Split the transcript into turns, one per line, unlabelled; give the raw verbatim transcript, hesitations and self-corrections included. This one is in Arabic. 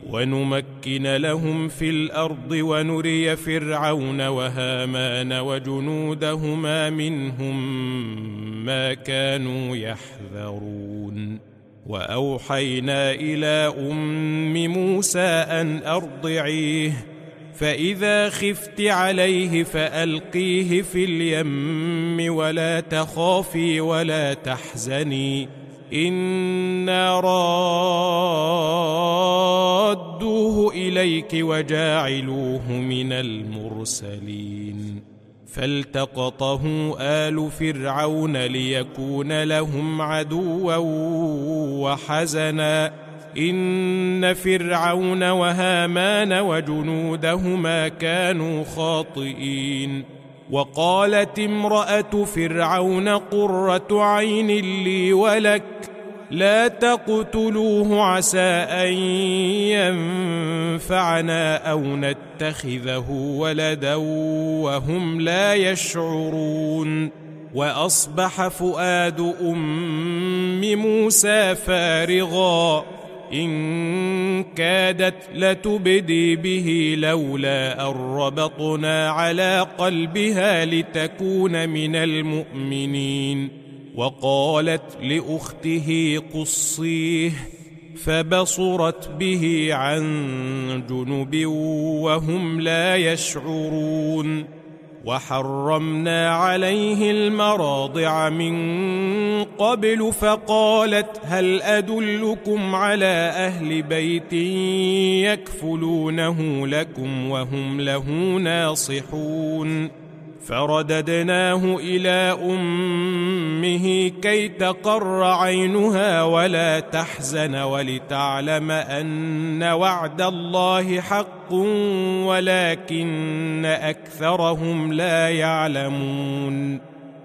ونمكن لهم في الأرض ونري فرعون وهامان وجنودهما منهم ما كانوا يحذرون. وأوحينا إلى أم موسى أن أرضعيه، فإذا خفت عليه فألقيه في اليم ولا تخافي ولا تحزني إنا رادوه إليك وجاعلوه من المرسلين. فالتقطه آل فرعون ليكون لهم عدوا وحزنا إن فرعون وهامان وجنودهما كانوا خاطئين. وقالت امرأة فرعون قرة عين لي ولك لا تقتلوه عسى أن ينفعنا أو نتخذه ولدا وهم لا يشعرون. وأصبح فؤاد أم موسى فارغا إن كادت لتبدي به لولا أن ربطنا على قلبها لتكون من المؤمنين. وقالت لأخته قصيه فبصرت به عن جنب وهم لا يشعرون. وحرمنا عليه المراضع من قبل فقالت هل أدلكم على أهل بيت يكفلونه لكم وهم له ناصحون. فرددناه إلى أمه كي تقر عينها ولا تحزن ولتعلم أن وعد الله حق ولكن أكثرهم لا يعلمون.